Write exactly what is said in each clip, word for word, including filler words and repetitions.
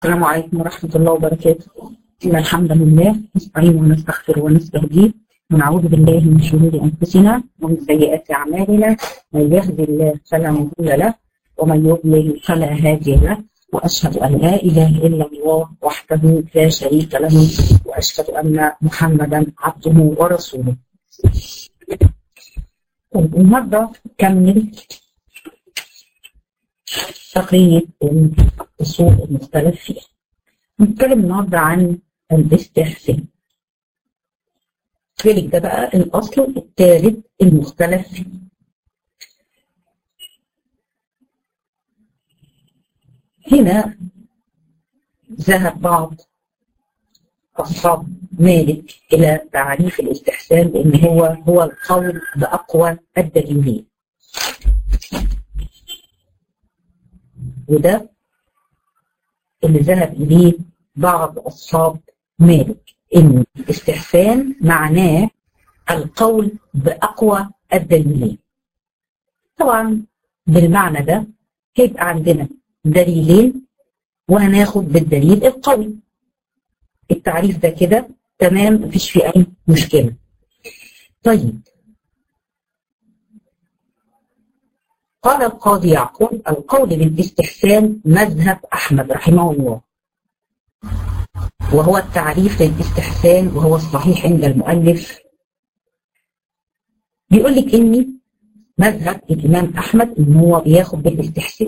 السلام عليكم ورحمة الله وبركاته. إن الحمد لله نستعين ونستغفر ونستهديه ونعوذ بالله من شرور أنفسنا ومن سيئات أعمالنا، من يهد الله فلا مضل له ومن يضلل فلا هادي له، وأشهد أن لا إله إلا الله وحده لا شريك له، وأشهد أن محمدا عبده ورسوله. طيب النهارده نكمل تقرير الأصول المختلف فيها. نتكلم النهارده عن الاستحسان. ذلك ده بقى الأصل الثالث المختلف فيه. هنا ذهب بعض أصحاب مالك إلى تعريف الاستحسان بأن هو هو القول بأقوى الدليلين، وده اللي ذهب إليه بعض أصحاب مالك، إن الاستحسان معناه القول بأقوى الدليلين. طبعا بالمعنى ده هيبقى عندنا دليلين وهناخد بالدليل القوي. التعريف ده كده تمام، مفيش فيه أي مشكلة. طيب قال القاضي يعقوب: القول بالاستحسان مذهب أحمد رحمه الله، وهو التعريف للاستحسان وهو الصحيح عند المؤلف. بيقول لك إني مذهب الإمام أحمد إن هو بياخد بالاستحسان،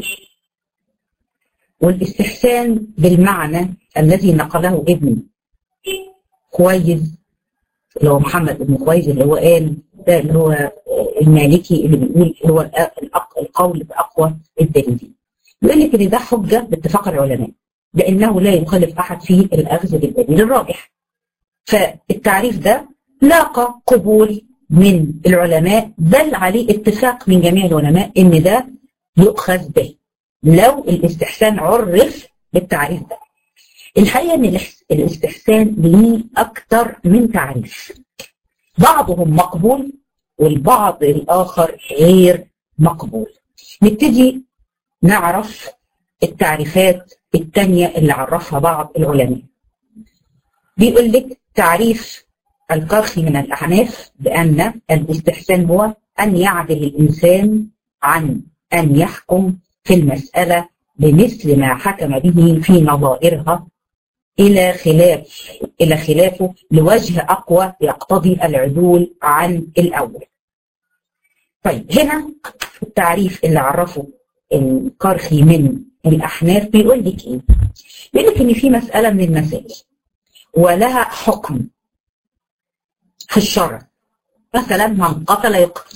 والاستحسان بالمعنى الذي نقله ابن خويز اللي هو محمد بن خويز، اللي هو قال ده اللي هو المالكي اللي بيقول هو القول بأقوى الدليلين. بيقول لك ان ده حجه باتفاق العلماء لانه لا يخالف احد فيه الاخذ بالدليل الراجح. فالتعريف ده لاقى قبول من العلماء، بل عليه اتفاق من جميع العلماء ان ده يؤخذ به لو الاستحسان عرف بالتعريف ده. الحقيقه ان الاستحسان ليه اكتر من تعريف، بعضهم مقبول والبعض الآخر غير مقبول. نبتدي نعرف التعريفات التانية اللي عرفها بعض العلماء. بيقول لك تعريف الكرخي من الأحناف بأن الاستحسان هو أن يعدل الإنسان عن أن يحكم في المسألة بمثل ما حكم به في نظائرها إلى خلاف إلى خلافه لوجه أقوى يقتضي العدول عن الأول. طيب هنا التعريف اللي عرفه الكرخي من الأحناف بيقول لك إيه؟ بيقول لك إن في مسألة من المسائل ولها حكم في الشرع، مثلا من قتل يقتل،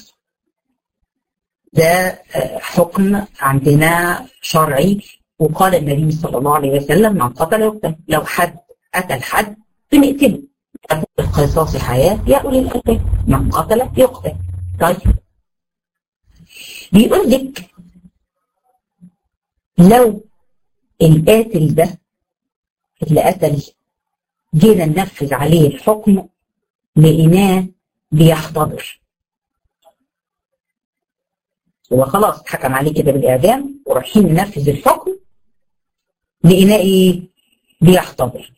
ده حكم عندنا شرعي، وقال النبي صلى الله عليه وسلم: من قتل يقتل. لو حد قتل حد بنقتله، القصاص حياة يا أولي الألباب، من قتل يقتل. طيب بيقول لك لو القاتل ده اللي قتل جينا ننفذ عليه الحكم لقيناه بيحتضر، هو خلاص اتحكم عليه كده بالإعدام ورايحين ننفذ الحكم لقيناه ايه؟ بيحتضر.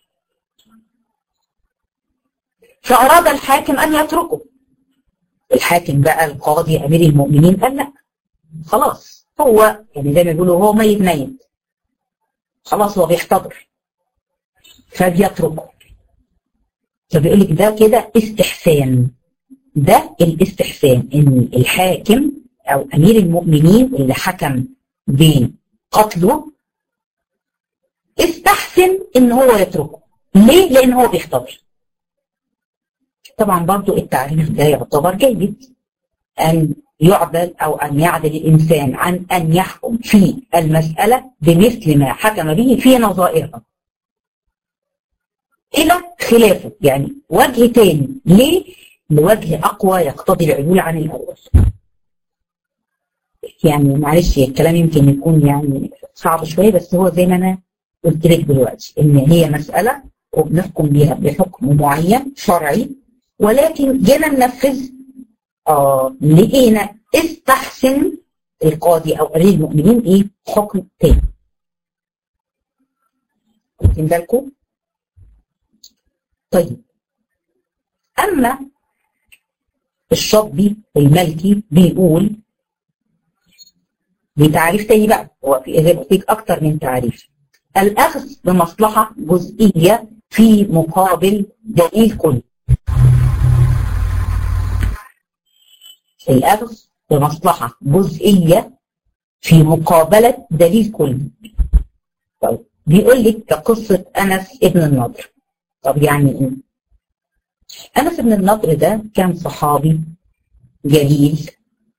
فأراد الحاكم أن يتركه. الحاكم بقى القاضي أمير المؤمنين قال لا، خلاص هو يعني زي ما بيقولوا هو ميت ميت، خلاص هو بيحتضر، فبيتركه. فبيقول لك ده كده استحسان. ده الاستحسان ان الحاكم او امير المؤمنين اللي حكم بقتله استحسن ان هو يتركه. ليه؟ لان هو بيحتضر. طبعا برضو التعريف ده يعتبر جيد، ان يعدل او ان يعدل الانسان عن ان يحكم في المسألة بمثل ما حكم به في نظائرها الى خلافه، يعني وجه تاني. ليه؟ لوجه اقوى يقتضي العدول عن الاول. يعني معلش الكلام يمكن يكون يعني صعب شويه، بس هو زي ما انا قلت لك دلوقتي ان هي مساله وبنحكم بيها بحكم معين شرعي، ولكن جينا ننفذ اه لقينا استحسن القاضي او امير المؤمنين ايه؟ حكم تاني. واخدين بالكم؟ طيب اما الشاطبي المالكي بيقول بتعريف تاني بقى، هو في زي ما قلت لك اكتر من تعريف. الاخذ بمصلحه جزئيه في مقابل دليل كلي. الاخذ بمصلحه جزئيه في مقابله دليل كلي. طيب بيقول لك كقصه انس ابن النضر. طب يعني ايه؟ انس ابن النضر ده كان صحابي جليل،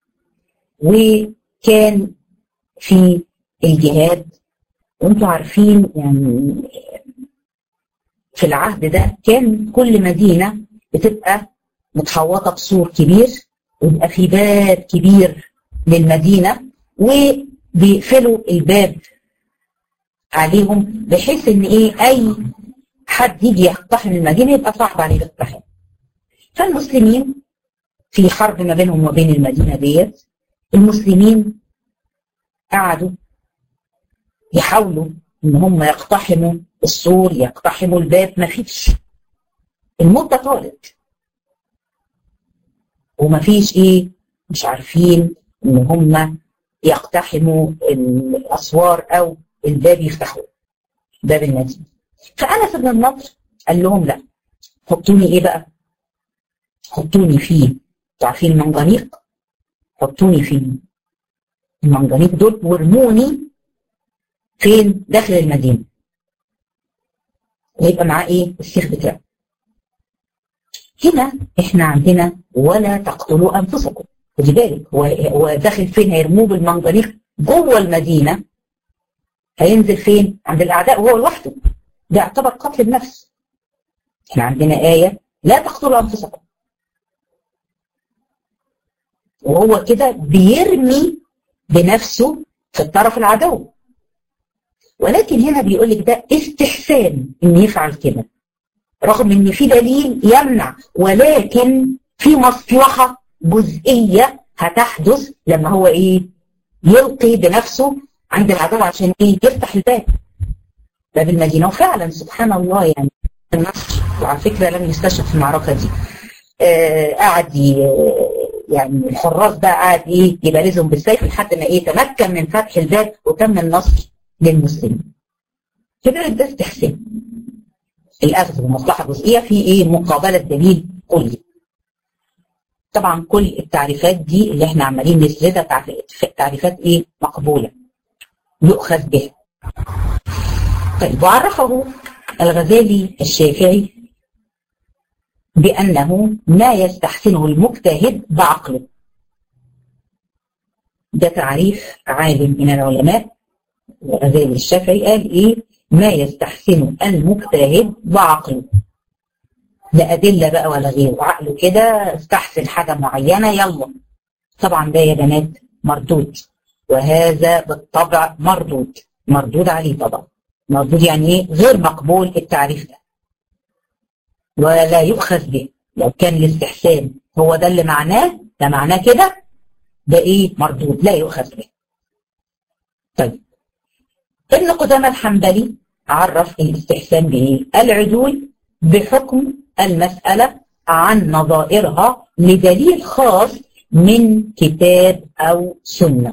وكان في الجهاد، وانتم عارفين يعني في العهد ده كان كل مدينة بتبقى متحوطة بسور كبير، ويبقى في باب كبير للمدينة، وبيقفلوا الباب عليهم بحيث ان ايه اي حد يجي يقتحم المدينة يبقى صعب عليه الاقتحام. فالمسلمين في حرب ما بينهم وبين المدينة ديت، المسلمين قعدوا يحاولوا ان هم يقتحموا السور، يقتحموا الباب، ما فيش. المدة طالت وما فيش ايه، مش عارفين ان هم يقتحموا الاسوار او الباب يفتحوه، باب المدينة. فأنس بن النضر قال لهم لا، حطوني ايه بقى؟ حطوني فيه، عارفين المنجنيق؟ حطوني فيه المنجنيق دول وارموني فين؟ داخل المدينة، ويبقى معاه ايه؟ السيف بتاعه. هنا احنا عندنا ولا تقتلوا انفسكم. خدي بالك، هو هو داخل فين؟ هيرموه بالمنجنيق جوه المدينة، هينزل فين؟ عند الاعداء وهو لوحده، ده يعتبر قتل النفس. احنا عندنا آية لا تقتلوا انفسكم، وهو كده بيرمي بنفسه في الطرف العدو. ولكن هنا بيقول لك ده استحسان ان يفعل كده، رغم ان في دليل يمنع، ولكن في مصلحة جزئية هتحدث لما هو ايه يلقي بنفسه عند العدو عشان ايه يفتح الباب، باب المدينة. وفعلا سبحان الله يعني النصر، وعلى فكرة لم يستشهد في المعركة دي، آه قعد يعني الحراس بقى قعد ايه يبارزهم بالسيف لحد ما ايه تمكن من فتح الباب وتم النصر للمسلمين. كده ده استحسان الاخذ بمصلحه جزئيه في ايه مقابله دليل كلي. طبعا كل التعريفات دي اللي احنا عمالين نسردها تعريفات ايه مقبوله يؤخذ بها. طيب وعرفه الغزالي الشافعي بأنه ما يستحسنه المجتهد بعقله. ده تعريف عالم من العلماء، الغزالي الشافعي قال ايه؟ ما يستحسنه المجتهد بعقله. لا أدلة بقى ولا غيره، عقله كده استحسن حاجة معينة يلا. طبعا ده يا بنات مردود، وهذا بالطبع مردود، مردود عليه طبعا. مردود يعني ايه؟ غير مقبول التعريف ده ولا يؤخذ به. لو كان الاستحسان هو ده اللي معناه، ده معناه كده ده ايه مردود لا يؤخذ به. طيب ابن قدامة الحنبلي عرف الاستحسان بايه؟ العدول بحكم المسألة عن نظائرها لدليل خاص من كتاب او سنة.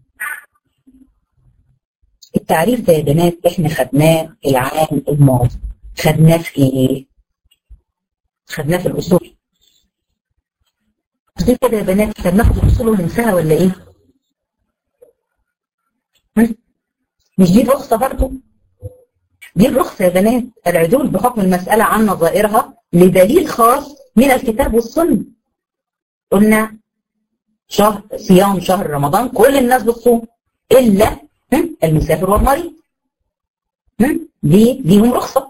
التعريف ده يا بنات احنا خدناه العام الماضي، خدناه في ايه؟ خدناه في الاصول. مش كده يا بنات؟ احنا بناخد الاصول وننساها ولا ايه؟ مش دي الرخصة برضه؟ دي الرخصة يا بنات، العدول بحكم المسألة عن نظائرها لدليل خاص من الكتاب والسنة. قلنا شهر صيام شهر رمضان كل الناس بتصوم إلا المسافر والمريض، دي ليهم رخصة.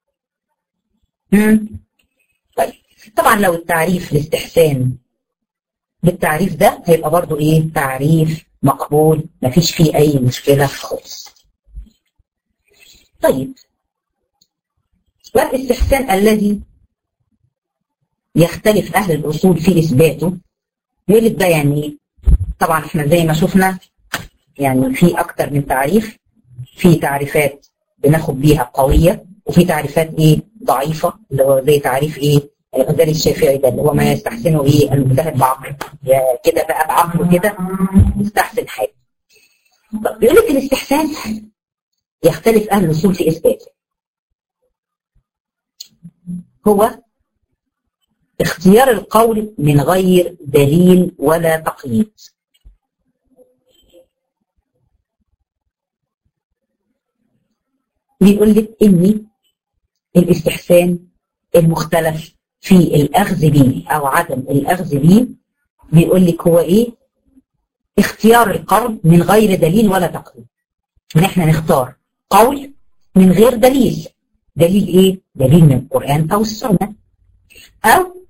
طيب طبعا لو التعريف الاستحسان بالتعريف ده هيبقى برضو ايه؟ تعريف مقبول مفيش فيه اي مشكلة خالص. طيب والاستحسان الذي يختلف اهل الاصول في اثباته يقول لك ده يعني ايه؟ طبعا احنا زي ما شفنا يعني في اكتر من تعريف، في تعريفات بناخد بيها قويه، وفي تعريفات ايه ضعيفه، اللي هو زي تعريف ايه الغزالي الشافعي ده اللي هو ما يستحسنه ايه المجتهد بعقله، كده بقى بعقله كده يستحسن حاجه. طب بيقول لك الاستحسان يختلف اهل الاصول في اثباته. هو اختيار القول من غير دليل ولا تقييد. بيقول لك ان الاستحسان المختلف في الاخذ به او عدم الاخذ به، بيقول لك هو ايه؟ اختيار القول من غير دليل ولا تقييد. ان احنا نختار قول من غير دليل. دليل ايه؟ دليل من القرآن او السنة، او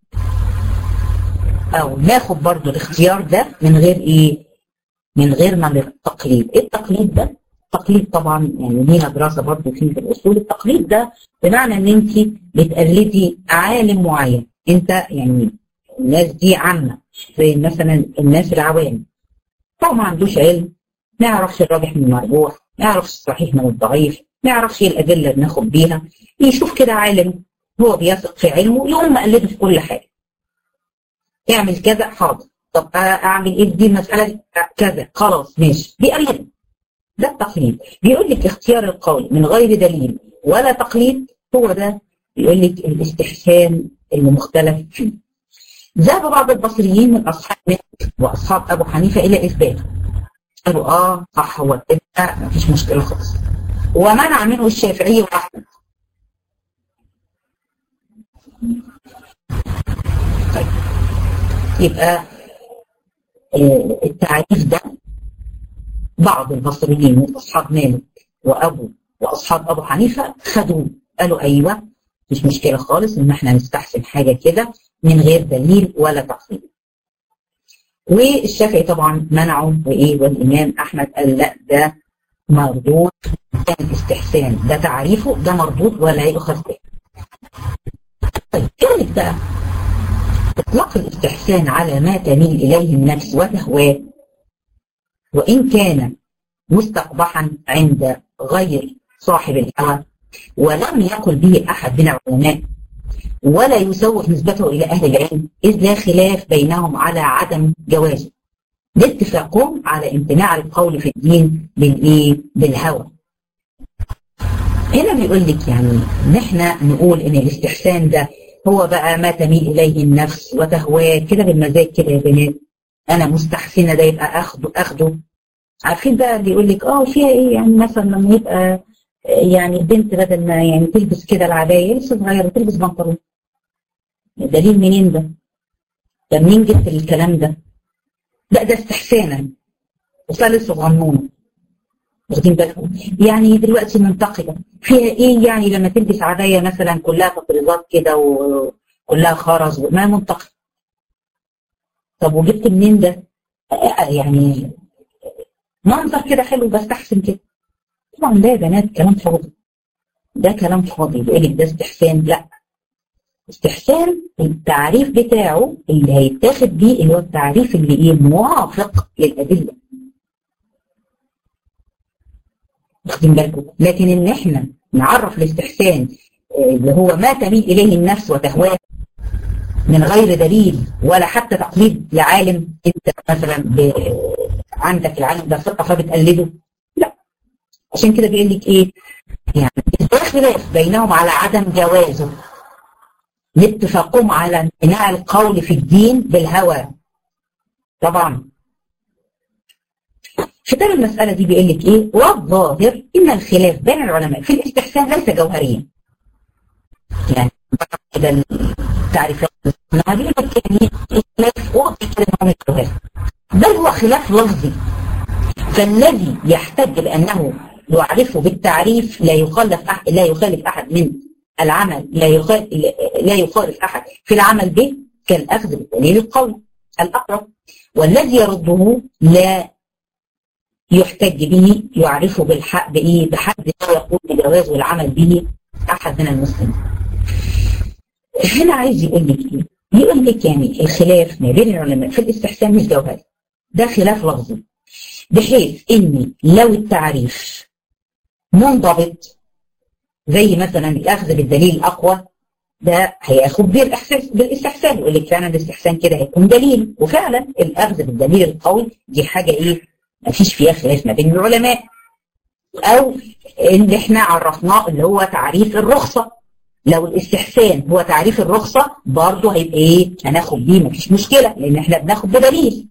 او ناخد برضو الاختيار ده من غير ايه؟ من غير ما التقليد. ايه التقليد ده؟ التقليد طبعا يعني لينا دراسة برضو فيه في الاصول. التقليد ده بمعنى ان انت بتقلدي عالم معين، انت يعني الناس دي عامة زي مثلا الناس العوام، هو ما عندوش علم، ما يعرفش الراجح من المرجوح، ما يعرفش الصحيح من الضعيف، ما يعرفش ايه الادله اللي ناخد بيها، يشوف كده عالم هو بيثق في علمه يقوم مقلده في كل حاجه. اعمل كذا حاضر، طب اعمل ايه دي المساله كذا خلاص ماشي، بيقلد. ده التقليد. بيقول لك اختيار القول من غير دليل ولا تقليد، هو ده بيقول لك الاستحسان المختلف فيه. ذهب بعض البصريين من اصحاب مالك واصحاب ابو حنيفه الى اثباته. قالوا اه صح هو كده ما فيش مشكله خالص، ومنع منه الشافعي واحمد. طيب يبقى آه التعريف ده بعض البصريين من اصحاب مالك وابو واصحاب ابو حنيفه خدوه، قالوا ايوه مش مشكله خالص ان احنا نستحسن حاجه كده من غير دليل ولا تقييد. والشافعي طبعا منعه، وايه والامام احمد قال لا ده مردود، كان الاستحسان ده تعريفه ده مردود ولا يؤخذ به. طيب كذلك بقى اطلاق الاستحسان على ما تميل اليه النفس وتهواه، وان كان مستقبحا عند غير صاحب الهوى ولم يقل به احد من العلماء، ولا يسوغ نسبته الى اهل العلم، اذ لا خلاف بينهم على عدم جوازه، لاتفاقهم على امتناع القول في الدين بالايه؟ بالهوى. هنا بيقول لك يعني ان احنا نقول ان الاستحسان ده هو بقى ما تميل اليه النفس وتهواه كده بالمزاج كده يا بنات، انا مستحسنه ده يبقى اخده اخده. عارفين بقى اللي يقول لك اه فيها ايه يعني مثلا لما يبقى يعني البنت بدل ما يعني تلبس كده العبايه لسه صغيره تلبس بنطلون، دليل منين ده؟ ده منين جبت الكلام ده؟ لا ده استحسانا وصار لسه صغنونه. واخدين بالكم؟ يعني دلوقتي منتقده فيها ايه يعني لما تلبس عبايه مثلا كلها تطريزات كده وكلها خرز، ما منتقد. طب وجبت منين ده؟ يعني منظر كده حلو بستحسن كده. طبعا ده يا بنات كلام فاضي، ده كلام فاضي. بيقول لك ده استحسان؟ لا، استحسان التعريف بتاعه اللي هيتاخد بيه اللي هو التعريف اللي ايه؟ موافق للادله. واخدين بالكم؟ لكن ان احنا نعرف الاستحسان اللي هو ما تميل اليه النفس وتهواه من غير دليل ولا حتى تقليد لعالم، انت مثلا ب... عندك العالم ده ثقه فبتقلده، لا. عشان كده بيقول لك ايه؟ يعني الخلاف بينهم على عدم جوازه، لاتفاقهم على امتناع القول في الدين بالهوى. طبعا ختام المسألة دي بيقول لك ايه؟ والظاهر ان الخلاف بين العلماء في الاستحسان ليس جوهريا. يعني كده التعريفات ما بيقول لك يعني الخلاف واضح كده ان هو مش جوهري، بل هو خلاف لفظي. فالذي يحتج بانه يعرفه بالتعريف لا يخالف أح... لا يخالف احد من العمل، لا يخالف لا يخالف احد في العمل به كالاخذ بدليل القول الاقرب، والذي يرده لا يحتج به يعرفه بالحق بايه؟ بحد لا يقول بجواز والعمل به احد من المسلمين. هنا عايز يقول لك ايه؟ يقول لك يعني الخلاف ما بين العلماء في الاستحسان مش جوهري، ده خلاف لفظي، بحيث ان لو التعريف منضبط زي مثلا الأخذ بالدليل الأقوى، ده هياخد بالإحساس بالاستحسان، يقول لك فعلا الاستحسان كده هيكون دليل، وفعلا الأخذ بالدليل القوي دي حاجة إيه؟ مفيش فيها خلاف ما بين العلماء. أو اللي إحنا عرفناه اللي هو تعريف الرخصة، لو الاستحسان هو تعريف الرخصة برضه هيبقى إيه؟ هناخد بيه مفيش مشكلة، لأن إحنا بناخد بدليل.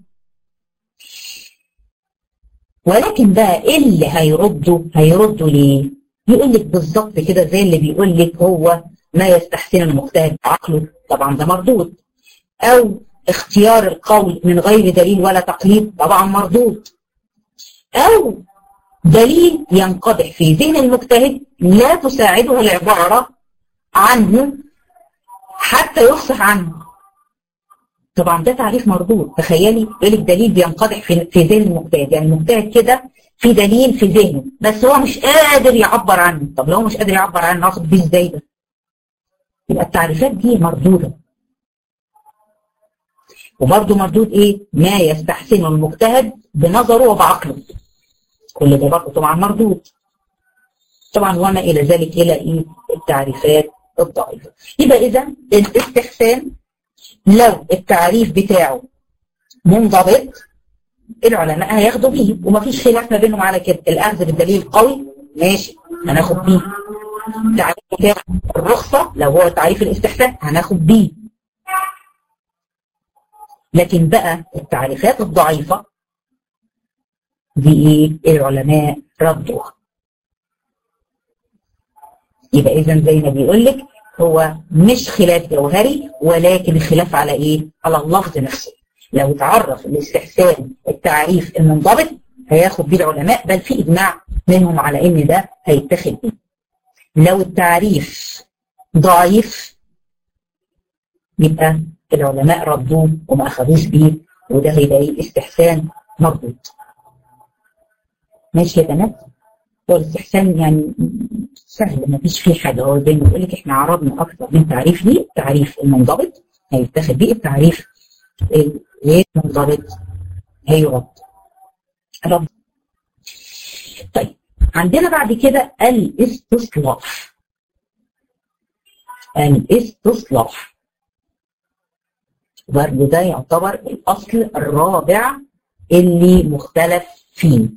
ولكن بقى إيه اللي هيردوا؟ هيردوا ليه؟ يقول لك بالظبط كده زي اللي بيقول لك هو ما يستحسن المجتهد بعقله، طبعا ده مردود. أو اختيار القول من غير دليل ولا تقليد، طبعا مردود. أو دليل ينقدح في ذهن المجتهد لا تساعده العبارة عنه حتى يفصح عنه، طبعا ده تعريف مردود. تخيلي يقول لك دليل بينقدح في في ذهن المجتهد، يعني المجتهد كده في دليل في ذهنه بس هو مش قادر يعبر عنه. طب لو مش قادر يعبر عنه اخد بيه ازاي ده؟ يبقى التعريفات دي مردوده. وبرده مردود ايه؟ ما يستحسنه المجتهد بنظره وبعقله، كل ده برضه طبعا مردود. طبعا وما الى ذلك الى ايه؟ التعريفات الضعيفه. يبقى اذا الاستحسان لو التعريف بتاعه منضبط العلماء هياخدوا بيه ومفيش خلاف ما بينهم على كده. الاخذ بالدليل القوي ماشي هناخد بيه. التعريف بتاع الرخصه لو هو تعريف الاستحسان هناخد بيه. لكن بقى التعريفات الضعيفه دي ايه؟ العلماء ردوها. يبقى اذا زي ما بيقول لك هو مش خلاف جوهري، ولكن الخلاف على ايه؟ على اللفظ نفسه. لو تعرف الاستحسان التعريف المنضبط هياخد بيه العلماء، بل في اجماع منهم على ان ده هيتخذ بيه. لو التعريف ضعيف يبقى العلماء ردوه وما اخذوش بيه، وده هيبقى ايه؟ استحسان مردود. ماشي يا بنات؟ هو الاستحسان يعني سهل ما فيش فيه حاجه، هو زي ما بقول لك احنا عرضنا اكثر من تعريف ليه. التعريف المنضبط هيتخذ بيه، التعريف غير منضبط هيرد. رد. طيب عندنا بعد كده الاستصلاح. الاستصلاح برضه ده يعتبر الاصل الرابع اللي مختلف فيه.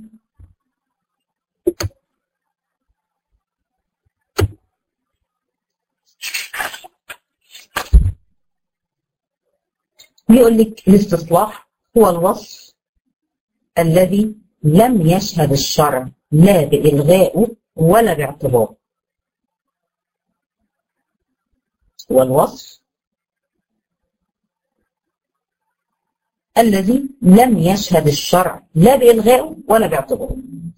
بيقول لك الاستصلاح هو الوصف الذي لم يشهد الشرع لا بإلغائه ولا باعتباره. هو الوصف الذي لم يشهد الشرع لا بإلغائه ولا باعتباره.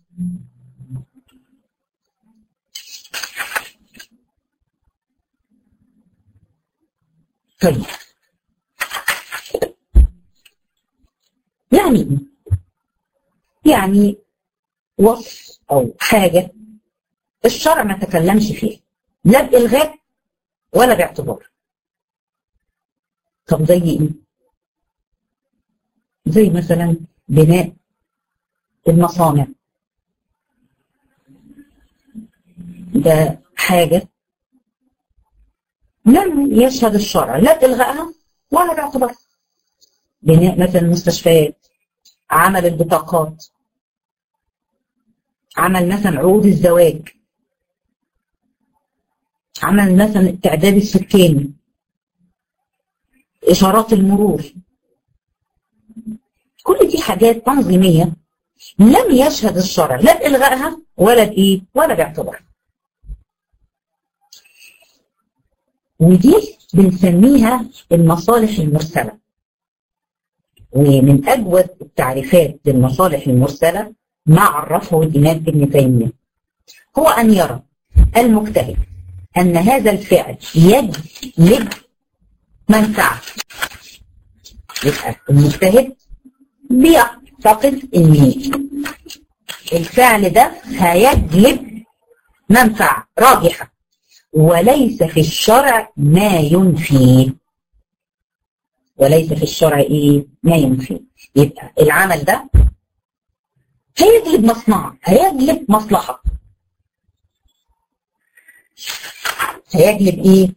طيب يعني يعني وصف أو حاجة الشرع ما تكلمش فيها لا بإلغاء ولا باعتبار. طب زي إيه؟ زي مثلا بناء المصانع، ده حاجة لم يشهد الشرع لا بإلغائها ولا باعتبارها. بناء مثلا مستشفيات، عمل البطاقات، عمل مثلا عقود الزواج، عمل مثلا التعداد السكاني، إشارات المرور، كل دي حاجات تنظيمية لم يشهد الشرع لا بإلغائها ولا بإيه ولا باعتبارها. ودي بنسميها المصالح المرسلة. ومن أجود التعريفات للمصالح المرسلة ما عرفه الإمام ابن تيمية هو أن يرى المجتهد أن هذا الفعل يجلب منفعة. يبقى المجتهد بيعتقد أن الفعل ده هيجلب منفعة راجحة وليس في الشرع ما ينفيه. وليس في الشرع ايه؟ ما ينفيه. يبقى العمل ده هيجلب مصنع، هيجلب مصلحة، هيجلب ايه؟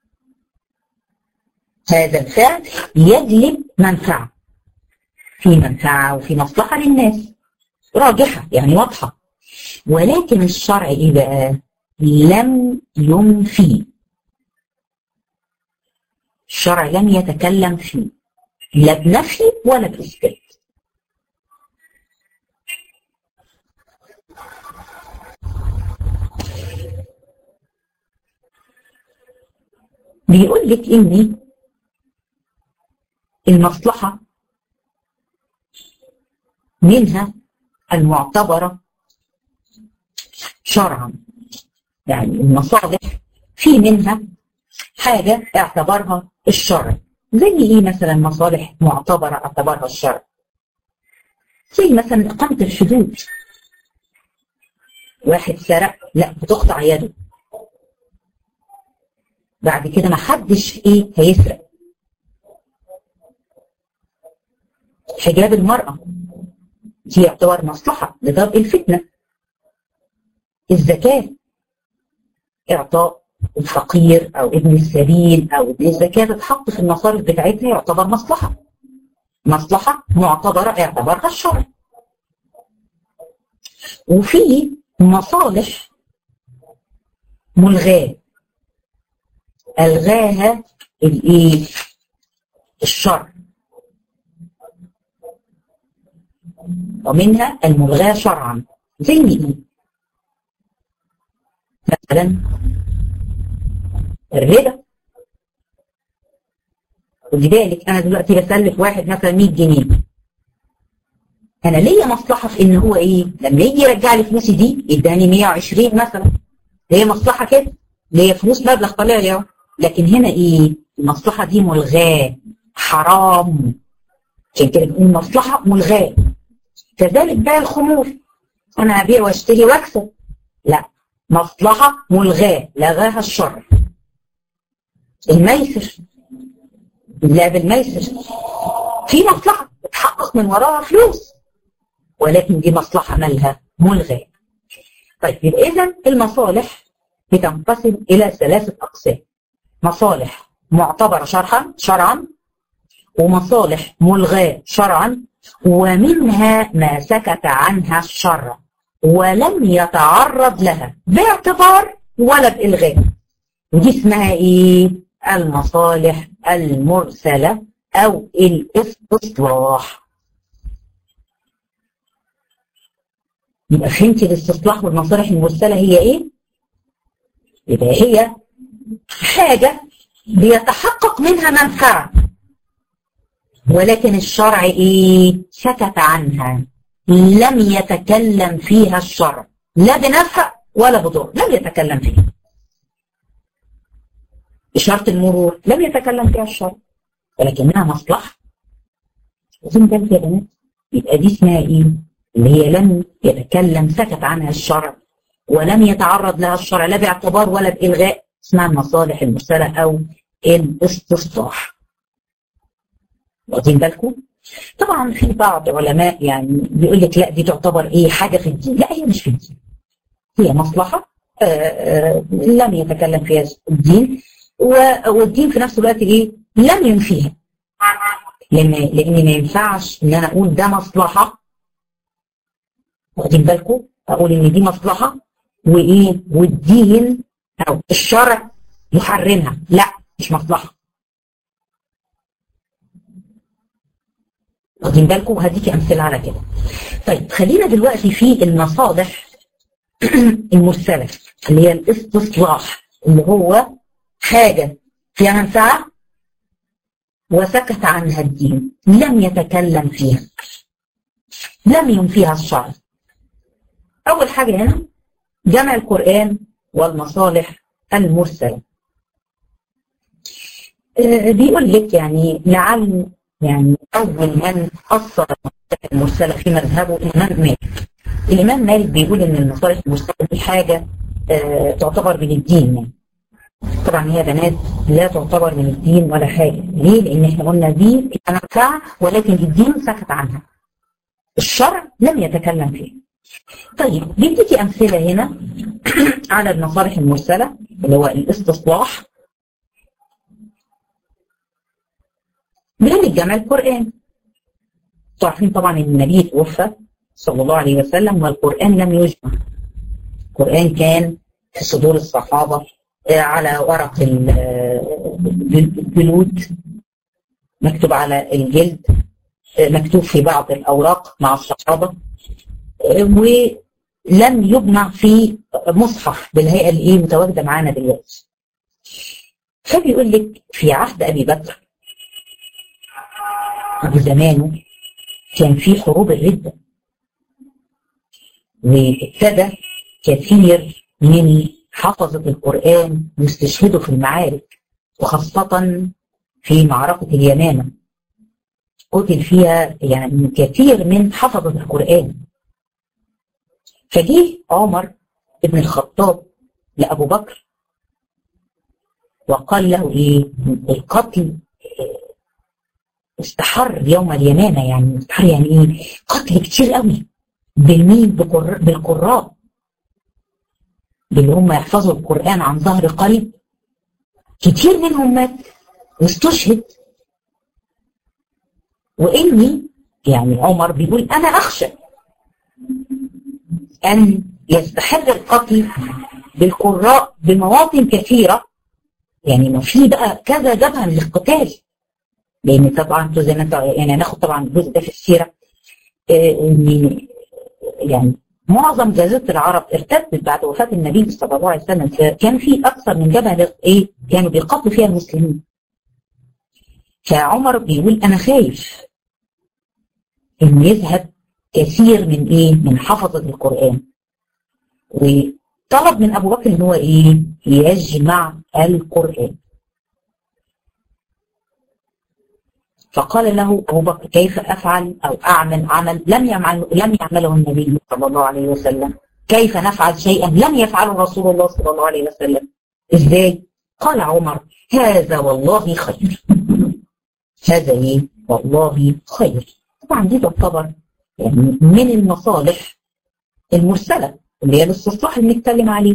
هذا الفعل يجلب منفعة، في منفعة وفي مصلحة للناس راجحة يعني واضحة، ولكن الشرع ايه بقى؟ لم ينفي. الشرع لم يتكلم فيه لا بنفي ولا بإثبات. بيقول لك ان المصلحة منها المعتبرة شرعا، يعني المصالح في منها حاجة اعتبرها الشرع. زي ايه مثلا مصالح معتبرة اعتبرها الشرع؟ زي مثلا إقامة الحدود. واحد سرق، لا بتقطع يده، بعد كده ما حدش ايه هيسرق. حجاب المرأة دي يعتبر مصلحة لدرء الفتنة. الزكاة إعطاء الفقير أو ابن السبيل أو ابن الزكاة تتحط في المصارف بتاعتها يعتبر مصلحة، مصلحة معتبرة اعتبرها الشرع. وفي مصالح ملغاة ألغاها الإيه؟ الشرع. ومنها الملغاة شرعا زي ايه؟ مثلا الربا. ولذلك انا دلوقتي بسلف واحد مثلا مية جنيه، انا ليا مصلحه في ان هو ايه؟ لما يجي يرجع لي فلوسي دي يداني مية وعشرين مثلا، ليا مصلحه كده، ليا فلوس مبلغ طالع لي. لكن هنا ايه؟ المصلحه دي ملغاه، حرام. عشان كده بنقول مصلحه ملغاه. كذلك بيع الخمور، انا هبيع واشتري واكسب، لا، مصلحه ملغاه لغاها الشرع. الميسر، لعب الميسر في مصلحه بتحقق من وراها فلوس، ولكن دي مصلحه مالها ملغاه. طيب يبقى اذا المصالح بتنقسم الى ثلاثه اقسام: مصالح معتبره شرعا شرعا، ومصالح ملغاه شرعا، ومنها ما سكت عنها الشرع ولم يتعرض لها باعتبار ولا بإلغاء. ودي اسمها ايه؟ المصالح المرسلة او الاستصلاح. يبقى فهمتي الاستصلاح والمصالح المرسلة هي ايه؟ يبقى هي حاجة بيتحقق منها منفعة، ولكن الشرع ايه؟ سكت عنها، لم يتكلم فيها الشرع لا بنفع ولا بضر، لم يتكلم فيها. إشارة المرور لم يتكلم فيها الشرع ولكنها مصلحة. لازم بالك يا بنات، يبقى دي اسمها ايه؟ اللي هي لم يتكلم سكت عنها الشرع ولم يتعرض لها الشرع لا باعتبار ولا بإلغاء، اسمها المصالح المرسلة او الاستصلاح. واخدين بالكم؟ طبعا في بعض علماء يعني بيقول لك لا دي تعتبر ايه؟ حاجه في الدين. لا، هي مش في الدين، هي مصلحه آآ آآ لم يتكلم فيها الدين، والدين في نفس الوقت ايه؟ لم ينفيها. لان لان ما ينفعش ان انا اقول ده مصلحه، واخدين بالكم؟ اقول ان دي مصلحه وايه؟ والدين او الشرع يحرمها. لا، مش مصلحه. واخدين بالكم؟ وهديكي امثله على كده. طيب خلينا دلوقتي في المصالح المرسله اللي هي الاستصلاح، اللي هو حاجه فيها منفعه وسكت عنها الدين، لم يتكلم فيها، لم ينفيها الشرع. اول حاجه هنا جمع القرآن والمصالح المرسله. آه بيقول لك يعني لعل يعني أول من أثر المرسلة في مذهبه الإمام مالك. الإمام مالك بيقول إن المصالح المرسلة دي حاجة آه تعتبر من الدين. يعني طبعا هي بنات لا تعتبر من الدين ولا حاجة. ليه؟ لأن احنا قلنا دي منفعة ولكن الدين سكت عنها، الشرع لم يتكلم فيه. طيب بيديكي أمثلة هنا على المصالح المرسلة اللي هو الاستصلاح من الجمع القرآن. تعرفين طبعا ان النبي توفى صلى الله عليه وسلم والقرآن لم يجمع. القرآن كان في صدور الصحابة على ورق الجلود، مكتوب على الجلد، مكتوب في بعض الأوراق مع الصحابة، ولم يجمع في مصحف بالهيئة اللي ايه متواجدة معانا دلوقتي. فبيقول لك في عهد أبي بكر بزمانه كان في حروب الردة، وابتدى كثير من حفظة القرآن يستشهدوا في المعارك، وخاصة في معركة اليمامة قتل فيها يعني كثير من حفظة القرآن. فجيه عمر بن الخطاب لأبو بكر وقال له ايه القتل استحر يوم اليمامة، يعني استحر يعني ايه قتل كتير قوي بالمين بالقراء اللي هم يحفظوا القرآن عن ظهر قلب، كتير منهم مات واستشهد. وإني يعني عمر بيقول أنا أخشى أن يستحر القتل بالقراء بمواطن كثيرة، يعني ما في بقى كذا جبهة للقتال، لأن طبعا زي ما انت يعني هناخد طبعا الجزء ده في السيرة ان يعني معظم جزيرة العرب ارتدت بعد وفاة النبي صلى الله عليه وسلم، فكان في أكثر من جبهة ايه كانوا بيقتلوا فيها المسلمين. فعمر بيقول أنا خايف إن يذهب كثير من ايه من حفظة القرآن، وطلب من أبو بكر إن هو ايه يجمع القرآن. فقال له أبو بكر كيف أفعل أو أعمل عمل لم يعمل لم يعمله النبي صلى الله عليه وسلم؟ كيف نفعل شيئا لم يفعله رسول الله صلى الله عليه وسلم؟ إزاي؟ قال عمر هذا والله خير. هذا إيه؟ والله خير. طبعا دي تعتبر يعني من المصالح المرسلة اللي هي الاستصلاح اللي بنتكلم عليه.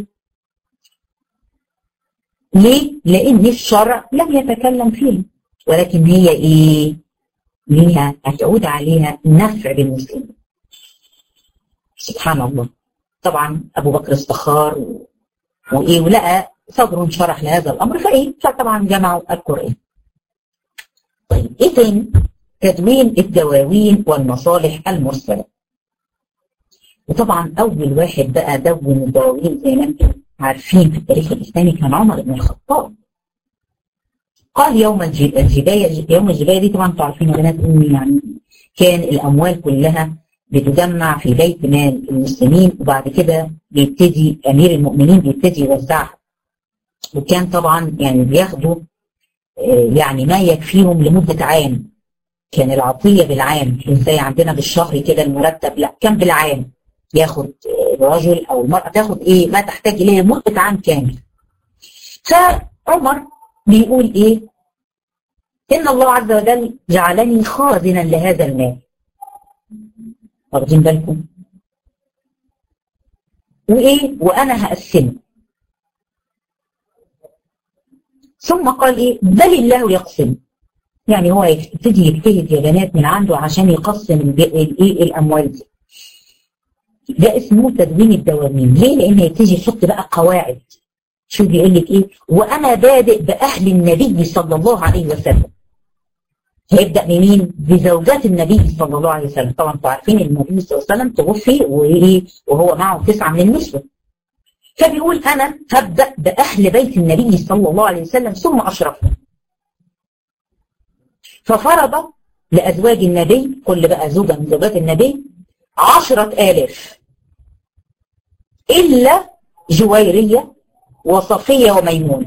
ليه؟ لأن الشرع لم يتكلم فيه، ولكن هي ايه ليها هتعود عليها نفع للمسلمين. سبحان الله. طبعا ابو بكر استخار وايه ولقى صدره انشرح لهذا الامر فايه فطبعا جمعوا القران. طيب ايه تاني؟ تدوين الدواوين والمصالح المرسله. وطبعا اول واحد بقى دون الدواوين زي ما انتم عارفين في التاريخ الاسلامي كان عمر بن الخطاب. قال يوم الجباية، يوم الجباية دي طبعا تعرفين يا بنات ان يعني كان الاموال كلها بتجمع في بيت مال المسلمين، وبعد كده بيبتدي امير المؤمنين بيبتدي يوزعها، وكان طبعا يعني بياخدوا يعني ما يكفيهم لمدة عام. كان العطية بالعام، ازاي عندنا بالشهر كده المرتب، لا كان بالعام، ياخد الرجل او المرأة تاخد ايه ما تحتاج اليه لمدة عام كامل. فعمر بيقول ايه ان الله عز وجل جعلني خازنا لهذا المال، واخدين بالكم؟ وايه وانا هقسمه. ثم قال ايه بل الله يقسم، يعني هو يبتدي يجتهد يا بنات من عنده عشان يقسم الايه الاموال دي. ده اسمه تدوين الدواوين. ليه؟ لان يبتدي يحط بقى قواعد. شو بيقول لك ايه وانا بادئ باهل النبي صلى الله عليه وسلم. هيبدا بمين؟ بزوجات النبي صلى الله عليه وسلم. طبعا انتوا عارفين النبي صلى الله عليه وسلم توفي وايه وهو معه تسعه من النسوه. فبيقول انا هبدا باهل بيت النبي صلى الله عليه وسلم ثم اشرفهم. ففرض لازواج النبي كل بقى زوجه من زوجات النبي عشرة آلاف الا جويريه وصفيه وميمونه.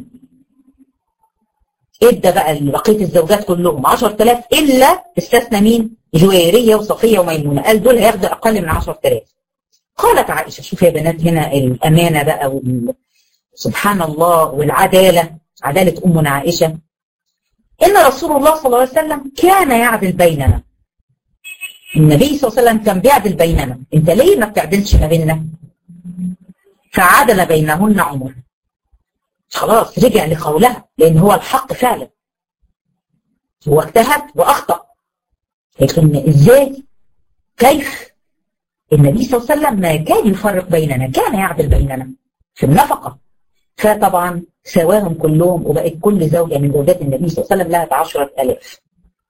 ادى بقى بقيه الزوجات كلهم عشرة آلاف الا استثنى مين؟ جويريه وصفيه وميمونه، قال دول هياخدوا اقل من عشرة آلاف. قالت عائشه، شوف يا بنات هنا الامانه بقى وال... سبحان الله والعداله، عداله امنا عائشه، ان رسول الله صلى الله عليه وسلم كان يعدل بيننا. النبي صلى الله عليه وسلم كان بيعدل بيننا، انت ليه ما بتعدلش ما بيننا؟ فعدل بينهن عمر. خلاص رجع لقولها لان هو الحق فعلا، هو اجتهد واخطأ، لكن ازاي؟ كيف؟ النبي صلى الله عليه وسلم ما كان يفرق بيننا، كان يعدل بيننا في النفقة. فطبعا سواهم كلهم، وبقت كل زوجة من زوجات النبي صلى الله عليه وسلم لها بعشرة آلاف.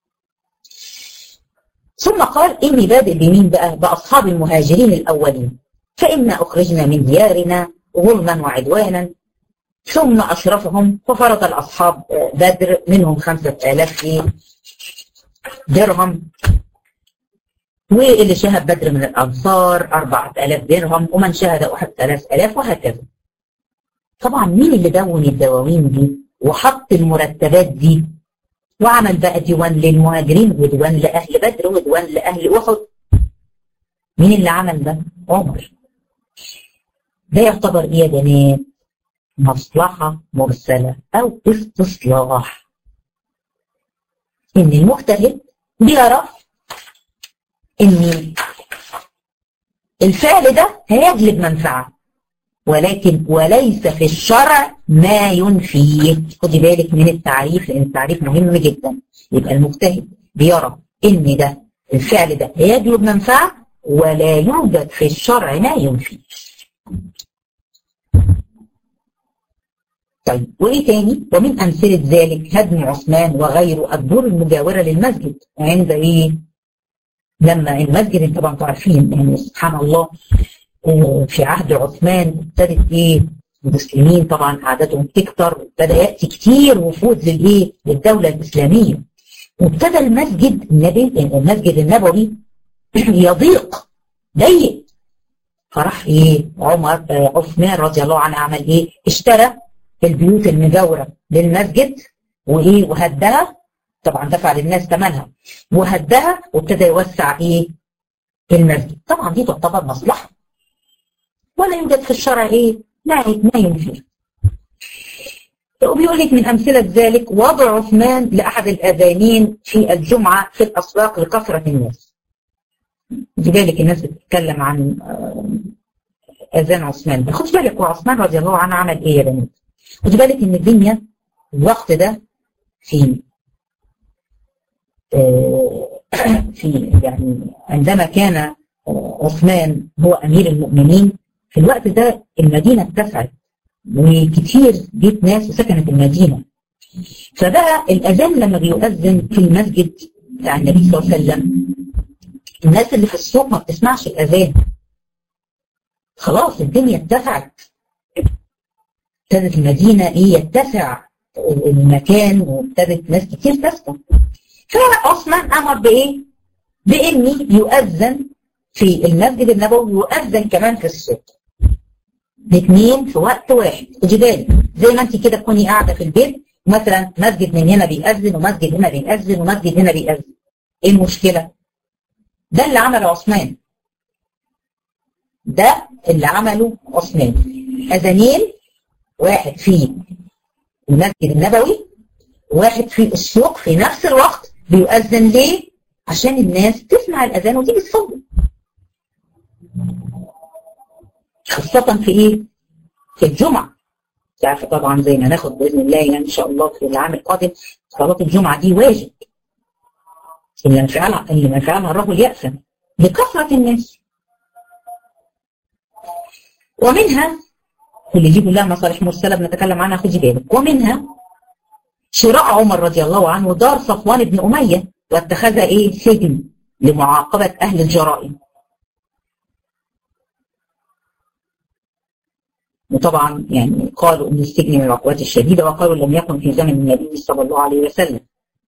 ثم قال إني بادئ بمين بقى؟ بأصحاب المهاجرين الأولين، فإن أخرجنا من ديارنا ظلما وعدوانا، ثم أشرفهم ففرض الأصحاب بدر منهم خمسة آلاف درهم، واللي شهد بدر من الأنصار أربعة آلاف درهم، ومن شهد أحد ثلاث آلاف، وهكذا. طبعا مين اللي دون الدواوين دي وحط المرتبات دي وعمل بقى ديوان للمهاجرين وديوان لأهل بدر وديوان لأهل أحد؟ مين اللي عمل ده؟ عمر. ده يعتبر ايه يا بنات؟ مصلحة مرسلة أو استصلاح. إن المجتهد بيرى إن الفعل ده هيجلب منفعة، ولكن وليس في الشرع ما ينفيه. خدي بالك من التعريف لأن التعريف مهم جدا. يبقى المجتهد بيرى إن ده الفعل ده هيجلب منفعة ولا يوجد في الشرع ما ينفيه. طيب وايه تاني؟ ومن امثله ذلك هدم عثمان وغيره الدور المجاوره للمسجد عند ايه؟ لما المسجد انتوا طبعا عارفين يعني سبحان الله في عهد عثمان ابتدت ايه؟ المسلمين طبعا عددهم تكتر، وابتدى ياتي كتير وفود للايه؟ للدوله الاسلاميه، وابتدى المسجد النبي المسجد النبوي يضيق ضيق. فراح ايه؟ عمر عثمان رضي الله عنه عمل ايه؟ اشترى البيوت المجاورة للمسجد وايه وهدها، طبعا دفع للناس ثمنها وهدها، وابتدى يوسع ايه؟ المسجد. طبعا دي تعتبر مصلحة ولا يوجد في الشرع ايه؟ ما ما ينفي. وبيقول لك من امثلة ذلك وضع عثمان لاحد الاذانين في الجمعة في الاسواق لكثرة الناس. دي بالك الناس بتتكلم عن اذان عثمان، خد بالك وعثمان رضي الله عنه عمل ايه يا بنات؟ خد بالك ان الدنيا الوقت ده في آه في يعني عندما كان عثمان هو امير المؤمنين في الوقت ده المدينه اتسعت وكتير جيت ناس وسكنت المدينه، فبقى الاذان لما بيؤذن في المسجد بتاع النبي صلى الله عليه وسلم الناس اللي في السوق ما بتسمعش الاذان، خلاص الدنيا اتسعت، ابتدت المدينة ايه يتسع المكان وابتدت ناس كتير تسكن. فعثمان امر بايه؟ باني يؤذن في المسجد النبوي ويؤذن كمان في السوق، الاثنين في وقت واحد. خدي بالك زي ما انت كده تكوني قاعده في البيت مثلا مسجد من هنا بيأذن ومسجد هنا بيأذن ومسجد هنا بيأذن، ايه المشكله؟ ده اللي عمله عثمان، ده اللي عمله عثمان، اذانين، واحد في المسجد النبوي واحد في السوق في نفس الوقت بيؤذن. ليه؟ عشان الناس تسمع الاذان وتيجي تصلي، خاصة في ايه؟ في الجمعة. تعرف طبعا زي ما ناخد باذن الله يعني ان شاء الله في العام القادم صلاة الجمعة دي واجب، اللي ما فعلها اللي ما فعلها الرجل يأثم لكثرة الناس. ومنها اللي يجيبوا لها مصالح مرسلة بنتكلم عنها خدي بالك. ومنها شراء عمر رضي الله عنه دار صفوان بن أمية واتخذها ايه؟ سجن لمعاقبة أهل الجرائم. وطبعا يعني قالوا ان السجن من العقوبات الشديدة، وقالوا لم يكن في زمن النبي صلى الله عليه وسلم.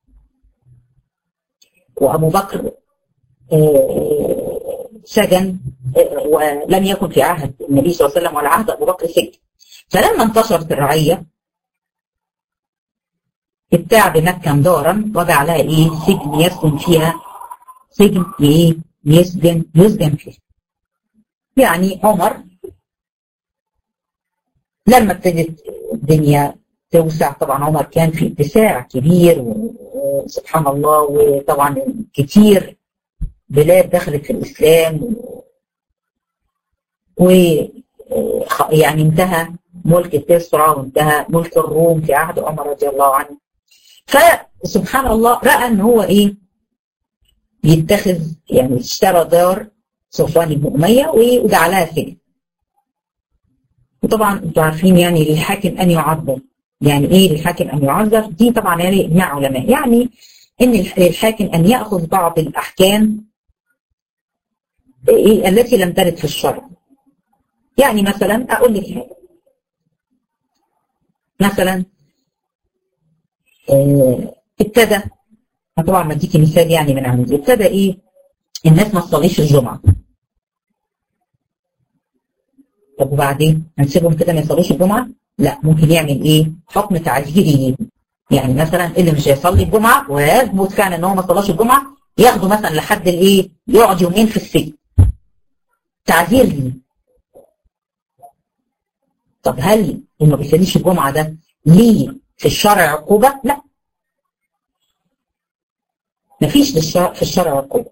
وأبو بكر آه سجن آه ولم يكن في عهد النبي صلى الله عليه وسلم ولا عهد أبو بكر سجن. فلما انتشرت الرعية ابتاع بمكة دارا وجعلها ايه؟ سجن يسكن فيها، سجن ايه؟ يسجن يسجن فيها. يعني عمر لما ابتدت الدنيا توسع، طبعا عمر كان في اتساع كبير وسبحان الله، وطبعا كتير بلاد دخلت في الإسلام، ويعني انتهى ملك كسرى وانتهى ملك الروم في عهد عمر رضي الله عنه. فسبحان الله رأى ان هو ايه يتخذ، يعني اشترى دار صفوان بن أمية وجعلها سجن. وطبعا انتوا عارفين يعني للحاكم ان يعذر، يعني ايه للحاكم ان يعذر؟ دي طبعا يعني اجماع علماء، يعني ان للحاكم ان ياخذ بعض الاحكام إيه التي لم ترد في الشرع. يعني مثلا اقول لك حاجه، مثلا اه ابتدى، طبعا ما اديكي مثال يعني من عندي، ابتدى ايه الناس ما تصليش الجمعه. طب وبعدين هنسيبهم كده ما يصلوش الجمعه؟ لا، ممكن يعمل ايه؟ حكم تعجيلي ليهم. يعني مثلا اللي مش هيصلي الجمعه ويثبت فعلا ان هو ما صلاش الجمعه، ياخده مثلا لحد الايه؟ يقعد يومين في السجن تعذير ليه. طب هل اللي ما بيصليش الجمعه ده ليه في الشرع عقوبه؟ لا، مفيش في الشرع عقوبه.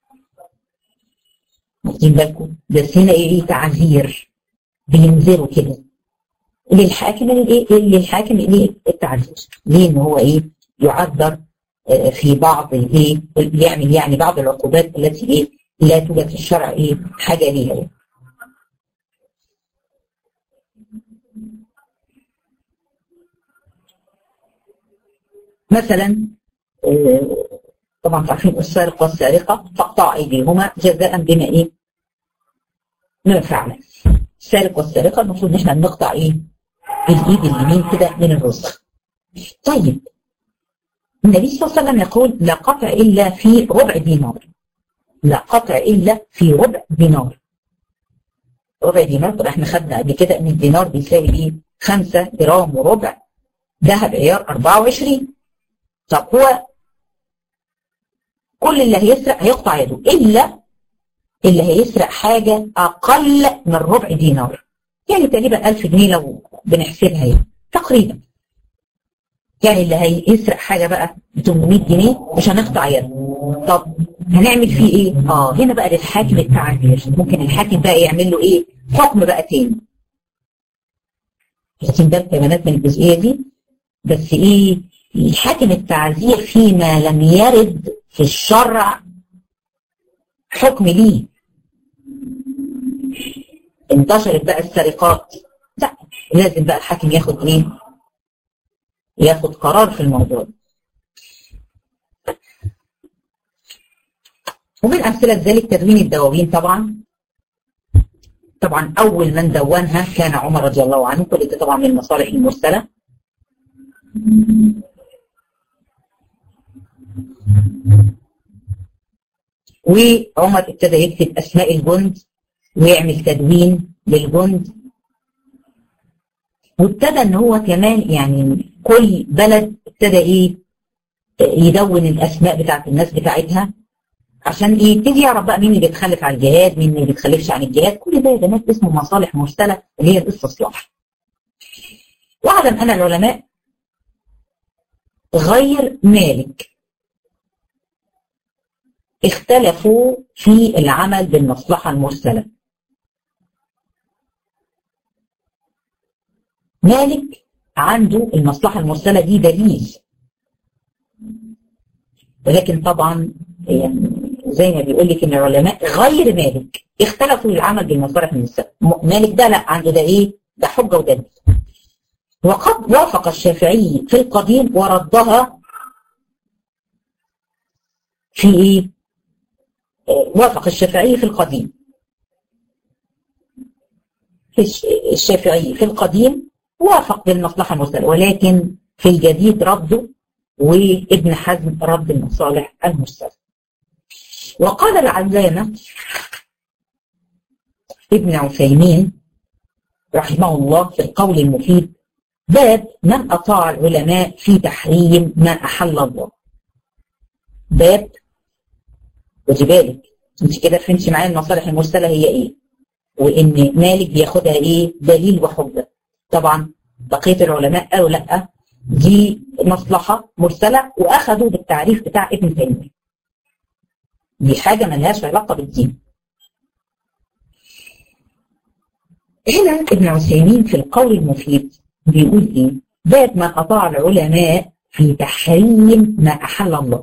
واخدين بالكم؟ بس هنا ايه؟ تعذير، بينذروا كده للحاكم الايه؟ للحاكم الايه؟ التعذير. ليه؟ ان هو ايه؟ يعذر في بعض الايه؟ يعمل يعني بعض العقوبات التي ايه؟ لا توجد في الشرع ايه؟ حاجه ليها يعني. مثلا طبعا عارفين السارق والسارقه فاقطعوا ايديهما جزاء بما ايه؟ بما فعل. السارق والسارقه المفروض ان احنا بنقطع ايه؟ الايد اليمين كده من الرزق. طيب النبي صلى الله عليه وسلم يقول لا قطع الا في ربع دينار. لا قطع الا في ربع دينار. ربع دينار، طب احنا خدنا قبل كده ان الدينار بيساوي ايه؟ خمسة جرام وربع ذهب عيار أربعة وعشرين. طب هو كل اللي هيسرق هيقطع يده الا اللي هيسرق حاجه اقل من ربع دينار، يعني تقريبا ألف جنيه لو بنحسبها يعني تقريبا. يعني اللي هيسرق حاجه بقى ب ثمانمائة جنيه مش هنقطع يده. طب هنعمل فيه ايه؟ اه هنا بقى للحاكم التعذير. ممكن الحاكم بقى يعمل له ايه؟ حكم بقى تاني. واخدين بالكم يا بنات من الجزئيه دي؟ بس ايه؟ الحاكم التعذير فيما لم يرد في الشرع حكم ليه. انتشرت بقى السرقات، لا لازم بقى الحاكم ياخد ايه؟ ياخد قرار في الموضوع. ومن امثله ذلك تدوين الدواوين. طبعا طبعا اول من دونها كان عمر رضي الله عنه، كل ده طبعا من المصالح المرسله. وعمر ابتدى يكتب اسماء الجند ويعمل تدوين للجند، وابتدى ان هو كمان يعني كل بلد ابتدى ايه؟ يدون الاسماء بتاعت الناس بتاعتها، عشان ايه؟ يبتدي يعرف بقى مين اللي بيتخلف عن الجهاد، مين اللي بيتخلفش عن الجهاد. كل ده يا بنات اسمه مصالح مرسله اللي هي الاستصلاح. واعلم ان العلماء غير مالك اختلفوا في العمل بالمصلحه المرسله. مالك عنده المصلحه المرسله دي دليل، ولكن طبعا يعني زي ما بيقول لك ان العلماء غير مالك اختلفوا في العمل بالمصالح المرسله. مالك ده لا، عنده ده ايه؟ ده حجه ودليل. وقد وافق الشافعي في القديم وردها في ايه؟ وافق الشافعي في القديم الشافعي في القديم وافق بالمصلحه المرسله، ولكن في الجديد رده، وابن حزم رد المصالح المرسله. وقال العلامه ابن عثيمين رحمه الله في القول المفيد: باب من اطاع العلماء في تحريم ما احل الله. باب، خدي بالك انت كده فهمتي معايا المصالح المرسله هي ايه، وان مالك بياخدها ايه؟ دليل وحجه. طبعا بقيه العلماء قالوا لا، دي مصلحه مرسله، واخذوا بالتعريف بتاع ابن تيميه. دي حاجة ملهاش علاقة بالدين. هنا ابن عثيمين في القول المفيد بيقول ايه؟ باب من أطاع العلماء في تحريم ما أحل الله.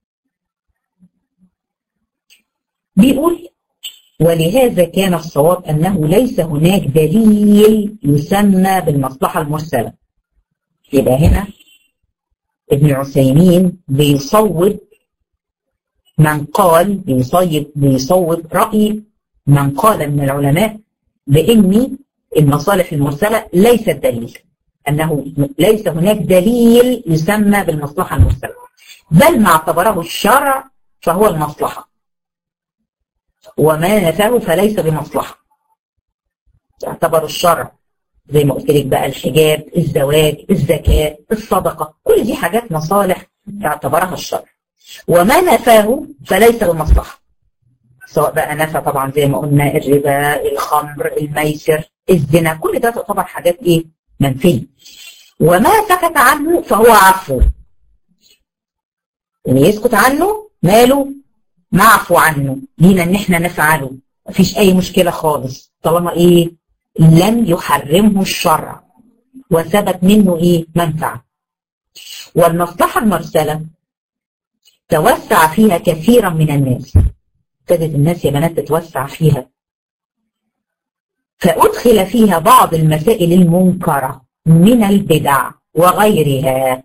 بيقول ولهذا كان الصواب أنه ليس هناك دليل يسمى بالمصلحة المرسلة. يبقى هنا ابن عثيمين بيصوب من قال بيصوب بيصوب رأي من قال من العلماء بأن المصالح المرسلة ليست دليل، أنه ليس هناك دليل يسمى بالمصلحة المرسلة، بل ما اعتبره الشرع فهو المصلحة، وما نفاه فليس بمصلحة. يعتبر الشرع زي ما قلت لك بقى الحجاب، الزواج، الزكاة، الصدقة، كل دي حاجات مصالح يعتبرها الشرع، وما نفاه فليس بمصلحة، سواء بقى نفى طبعا زي ما قلنا الربا، الخمر، الميسر، الزنا، كل ده تعتبر حاجات ايه؟ منفية. وما سكت عنه فهو عفو، اللي يسكت عنه ماله؟ معفو عنه، لينا ان احنا نفعله، مفيش اي مشكلة خالص طالما ايه؟ لم يحرمه الشرع وثبت منه ايه؟ منفعة. والمصلحة المرسلة توسع فيها كثيرا من الناس، ابتدت الناس يا بنات تتوسع فيها، فأدخل فيها بعض المسائل المنكرة من البدع وغيرها،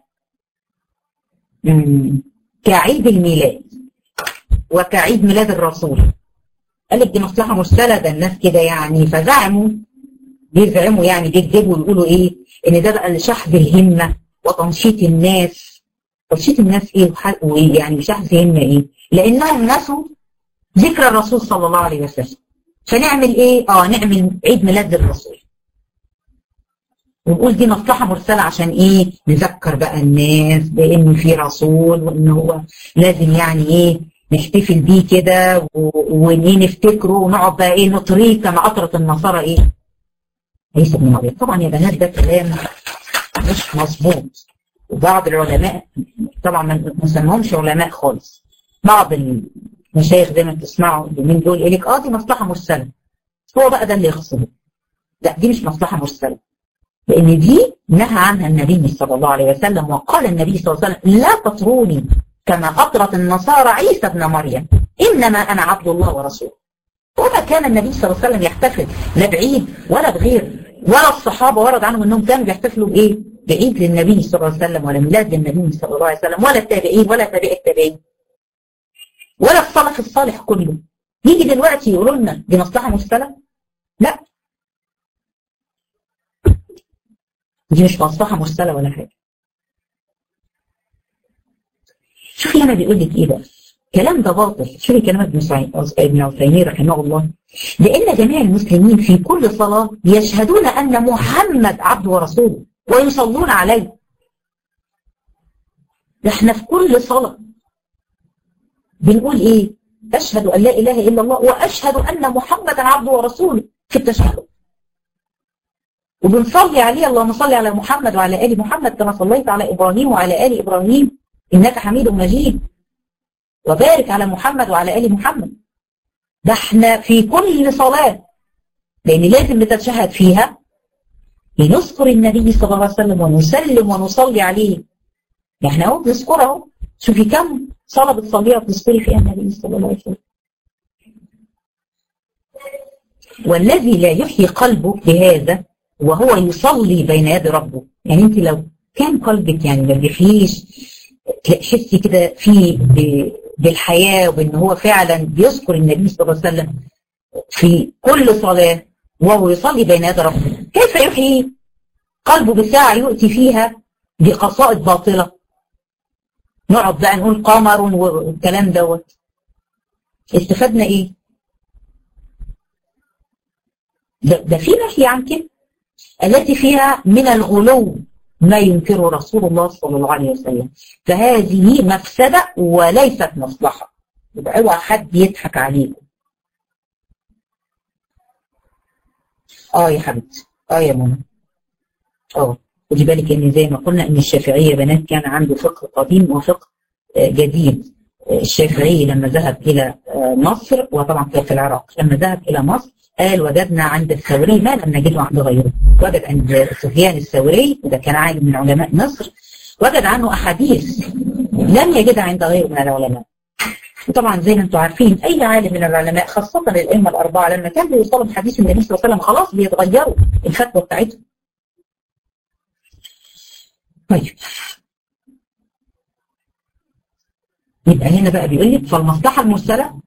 كعيد الميلاد وكعيد ميلاد الرسول. قال لك دي مصلحة مرسلة، ده الناس كده يعني، فزعموا بيزعموا يعني بيكذبوا ويقولوا ايه؟ ان ده بقى لشحذ الهمة وتنشيط الناس. تنشيط الناس ايه ويعني شحذ همة ايه؟ لانهم نسوا ذكر الرسول صلى الله عليه وسلم، فنعمل ايه؟ اه نعمل عيد ميلاد الرسول ونقول دي مصلحة مرسلة عشان ايه؟ نذكر بقى الناس بان في رسول، وان هو لازم يعني ايه؟ نحتفل بيه كده ونيه نفتكره، ونقعد بقى ايه؟ نطريه كما اطرت النصارى ايه؟ عيسى بن مريم. طبعا يا بنات ده كلام مش مظبوط، وبعض العلماء طبعا ما نسميهمش علماء خالص، بعض المشايخ زي ما بتسمعوا اليومين دول يقول لك اه دي مصلحة مرسلة، هو بقى ده اللي يقصده. لا، دي مش مصلحة مرسلة، لأن دي نهى عنها النبي صلى الله عليه وسلم، وقال النبي صلى الله عليه وسلم لا تطروني كما أطرت النصارى عيسى ابن مريم، إنما أنا عبد الله ورسوله. وما كان النبي صلى الله عليه وسلم يحتفل لا بعيد ولا بغير، ولا الصحابة ورد عنهم أنهم كانوا بيحتفلوا بإيه؟ بعيد للنبي صلى الله عليه وسلم، ولا ميلاد للنبي صلى الله عليه وسلم، ولا التابعين ولا تابع التابعين ولا السلف الصالح كله. يجي دلوقتي يقولوا لنا دي مصلحة مرسلة؟ لا، دي مش مصلحة مرسلة ولا حاجة. شوفي هنا بيقول لك ايه بقى؟ الكلام ده باطل. شوفي كلمات ابن عثيمين رحمه الله: لأن جميع المسلمين في كل صلاة يشهدون أن محمد عبده ورسوله ويصلون عليه. احنا في كل صلاة بنقول ايه؟ أشهد أن لا إله إلا الله وأشهد أن محمدا عبده ورسوله في التشهد، وبنصلي عليه اللهم صل على محمد وعلى آل محمد كما صليت على إبراهيم وعلى آل إبراهيم إنك حميد مجيد، وبارك على محمد وعلى آل محمد. ده احنا في كل صلاة، لأن لازم نتشهد فيها لنذكر النبي صلى الله عليه وسلم ونسلم ونصلي عليه. احنا اهو بنذكره. شوفي كم صلاة بتصليها وتذكري فيها النبي صلى الله عليه وسلم. والذي لا يحيي قلبه بهذا وهو يصلي بين يد ربه، يعني انت لو كان قلبك يعني ما بيحييش، تحسي كده فيه بالحياة وبان هو فعلا بيذكر النبي صلى الله عليه وسلم في كل صلاة وهو يصلي بين يد ربه، كيف يحيي قلبه بساعة يؤتي فيها بقصائد باطلة؟ نقعد بقى نقول قمر والكلام دوت، استفدنا ايه؟ ده, ده في نهي عن كده التي فيها من الغلو ما ينكره رسول الله صلى الله عليه وسلم، فهذه مفسدة وليست مصلحة. يبقى اوعى حد يضحك عليكم. اه يا حبيبتي، اه يا منى، اه خدي بالك ان زي ما قلنا ان الشافعية بنات كان عنده فقه قديم وفقه جديد، الشافعي لما ذهب إلى مصر، وطبعا كان في العراق، لما ذهب إلى مصر قال وجدنا عند الثوري ما لم نجده عند غيره. وجد عند سفيان الثوري، وده كان عالم من علماء مصر، وجد عنه أحاديث لم يجدها عند غيره من العلماء. وطبعا زي ما انتم عارفين أي عالم من العلماء خاصة الأئمة الأربعة لما كان بيوصلوا حديث النبي صلى الله عليه وسلم خلاص بيتغيروا الفتوى بتاعتهم. طيب يبقى هنا بقى بيقول لك فالمصلحة المرسلة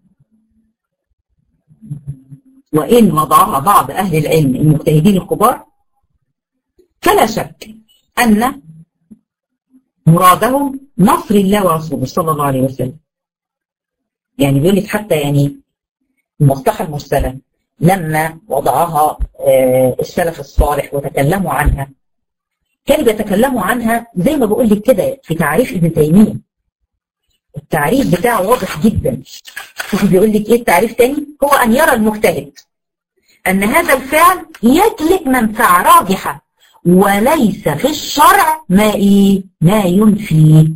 وإن وضعها بعض أهل العلم المجتهدين الكبار فلا شك أن مرادهم نصر الله ورسوله صلى الله عليه وسلم. يعني بيقول لك حتى يعني المصلحة المرسلة لما وضعها السلف الصالح وتكلموا عنها كانوا بيتكلموا عنها زي ما بقول لك كده في تعريف ابن تيمية. التعريف بتاعه واضح جدا. شوفوا بيقول لك ايه التعريف تاني؟ هو ان يرى المجتهد ان هذا الفعل يجلب منفعة راجحة وليس في الشرع ما ايه ما ينفي.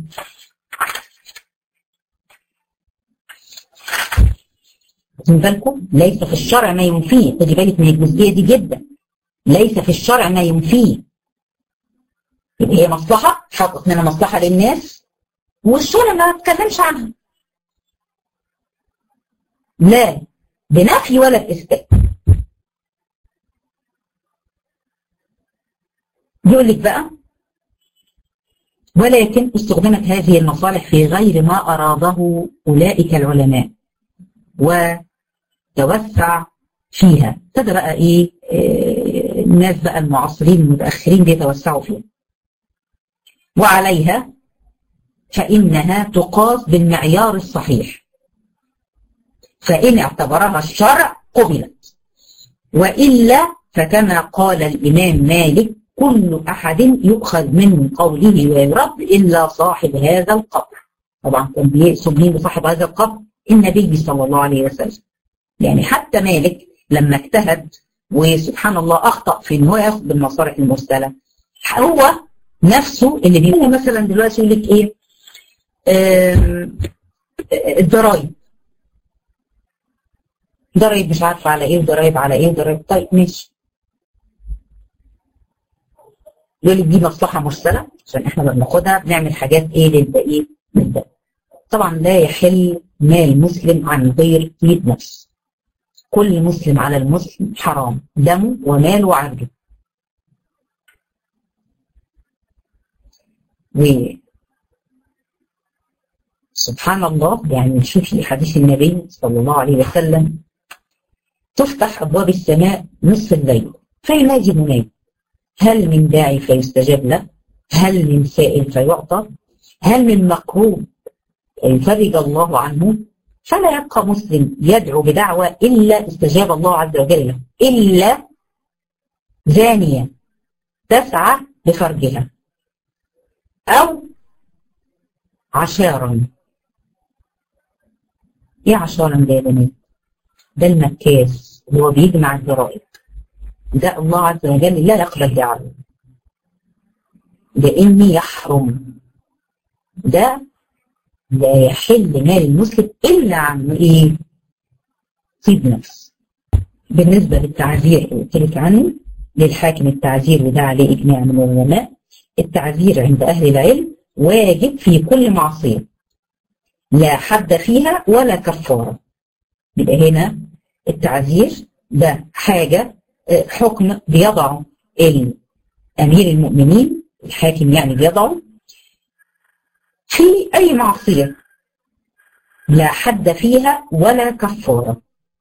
خدوا بالكم ليس في الشرع ما ينفيه، خدي بالك من الجزئية دي جدا. ليس في الشرع ما ينفيه، يبقى هي مصلحة حقق منها مصلحة للناس والشرع ما تتكلمش عنها لا بنفي ولا بإثبات. يقول لك بقى ولكن استخدمت هذه المصالح في غير ما أراده أولئك العلماء وتوسع فيها. ابتدى بقى إيه آه الناس بقى المعاصرين المتأخرين بيتوسعوا فيها. وعليها فإنها تقاس بالمعيار الصحيح، فإن اعتبرها الشرع قبلت، وإلا فكما قال الإمام مالك كل أحد يؤخذ من قوله ويرد إلا صاحب هذا القبر. طبعا كان بيقصد مين بصاحب هذا القبر؟ النبي صلى الله عليه وسلم. يعني حتى مالك لما اجتهد وسبحان الله أخطأ في إن هو ياخذ بالمصالح المرسلة، هو نفسه اللي بيقول مثلا دلوقتي يقول لك إيه الضرايب ضرايب مش عارفة على إيه وضرايب على إيه وضرايب. طيب ماشي، يقول لك دي مصلحة مرسلة عشان احنا بناخدها بنعمل حاجات ايه للباقي للباقي. طبعا لا يحل مال مسلم عن غير طيب نفس. كل مسلم على المسلم حرام دمه وماله وعرضه. وسبحان الله يعني شوفي حديث النبي صلى الله عليه وسلم تفتح أبواب السماء نصف الليل فينادي منادي هل من داعي فيستجاب له؟ هل من سائل فيعطى؟ هل من مكروب يفرج الله عنه؟ فلا يبقى مسلم يدعو بدعوة إلا استجاب الله عز وجل له، إلا زانية تسعى بفرجها أو عشارا. إيه عشارا ده يا بنات؟ ده المكاس اللي هو بيجمع الضرائب، ده الله عز وجل لا يقبل دعوه لأني يحرم. ده لا يحل مال المسلم إلا عن إيه؟ طيب نفس. بالنسبة للتعذير اللي قلت لك عنه للحاكم التعذير وده عليه إجماع من العلماء. التعذير عند أهل العلم واجب في كل معصية لا حد فيها ولا كفارة. يبقى هنا التعذير ده حاجة حكم بيضعه أمير المؤمنين الحاكم يعني بيضعه في أي معصية لا حد فيها ولا كفارة.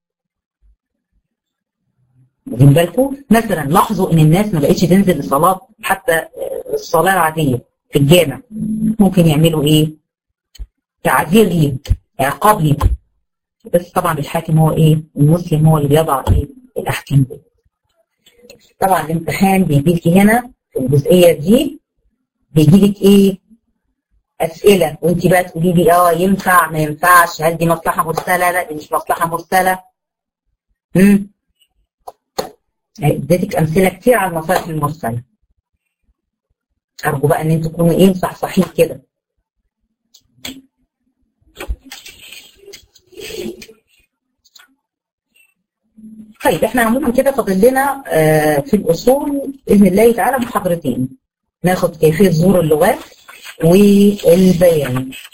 واخدين بالكم؟ مثلا لاحظوا إن الناس ما بقتش تنزل لصلاة حتى الصلاة العادية في الجامع، ممكن يعملوا إيه؟ تعذير ليك، عقاب ليك. بس طبعا الحاكم هو إيه؟ المسلم هو اللي بيضع إيه؟ الأحكام دي. طبعا الامتحان بيجيلك هنا في الجزئية دي بيجيلك ايه؟ اسئلة وانت بقى تقولي لي اه ينفع ما ينفعش، هل دي مصلحة مرسلة؟ لا دي مش مصلحة مرسلة. امم اديتك امثلة كتير على المصالح المرسلة. ارجو بقى ان انتوا تكونوا ايه مصحصحين كده. طيب احنا عموما كده فاضل لنا آه في الاصول باذن الله تعالى محاضرتين، ناخد كيفيه ظهور اللغات والبيان.